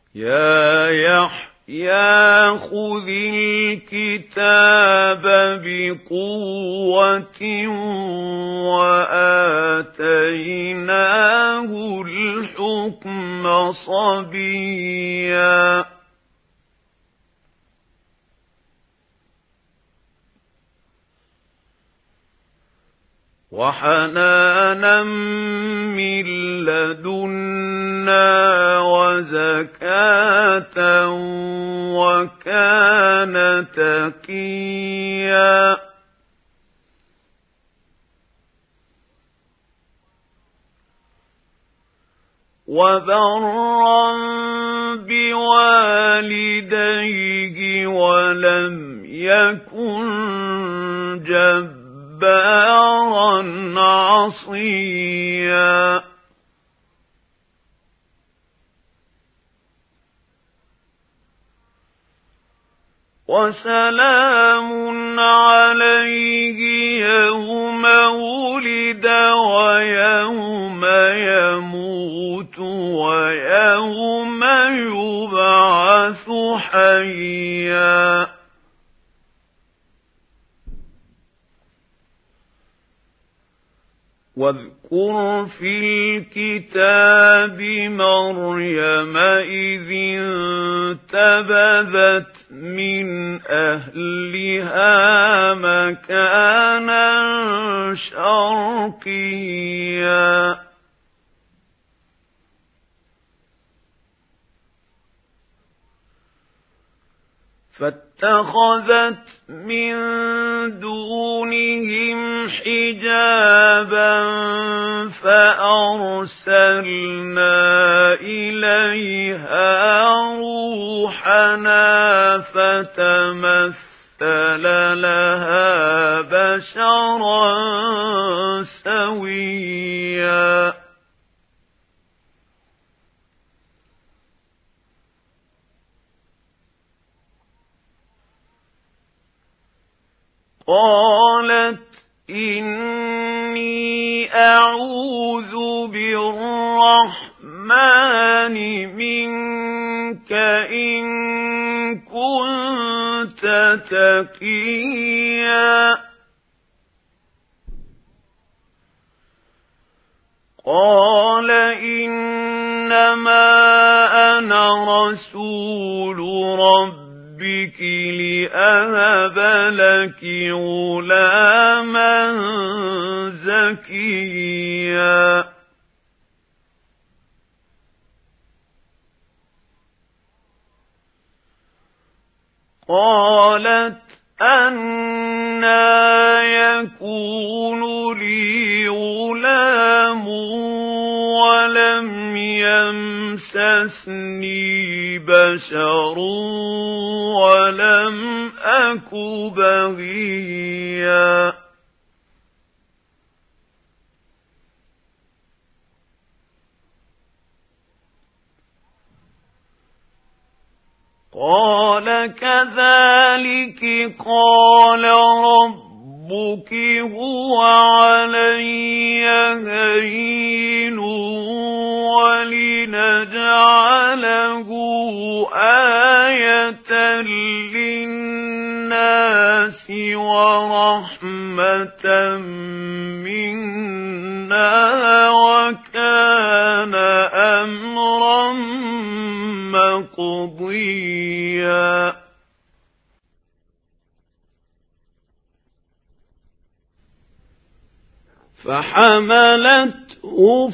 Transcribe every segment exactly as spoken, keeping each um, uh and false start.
يا يحيى خذ الكتاب بقوة وآتيناه الحكم صبيا وحنانا من لدنا وزكاة وكان تقيا وبرا بوالديه ولم يكن جبارا عصيا وسلام عليه يوم ولد ويوم يموت ويوم يبعث حيا واذكر في الكتاب مريم إذ انتبذت من أهلها مكانا شرقيا فاتخذت من دونهم حجابا فأرسلنا إليها روحنا فتمثل لها بشرا سويا قالت إني أعوذ بالرحمن منك إن كنت تقيا قال إنما أنا رسول ربك بك لأهب لك غلاما زكيا قالت أنى يكون لي غلام ولم يمسسني بشر ولم أك بغيا قال كذلك قال ربك هو علي هين ولنجعله آية للناس ورحمة منا وكان أمرا مقضيا فحملته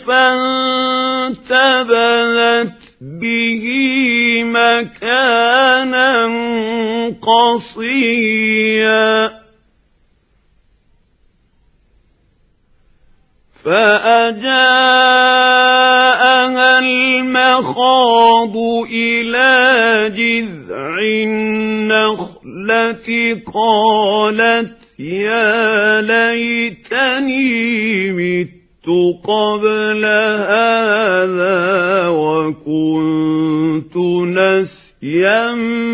فانتبذت به مكانا قصيا فأجاءها المخاض إلى جذع النخلة قالت يا ليتني مت قبل هذا وكنت نسيا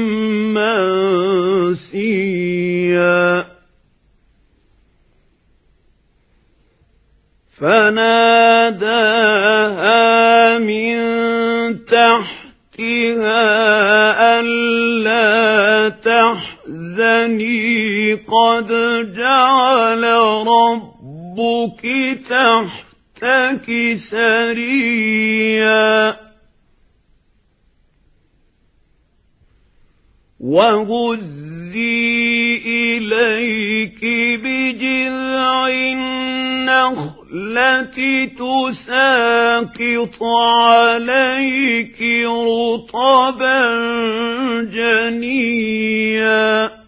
منسيا فناداها من تحتها تحتها ألا تحزني قد جعل ربك تحتك سريا وهزي إليك بجذع النخلة تساقط عليك رطبا جنيا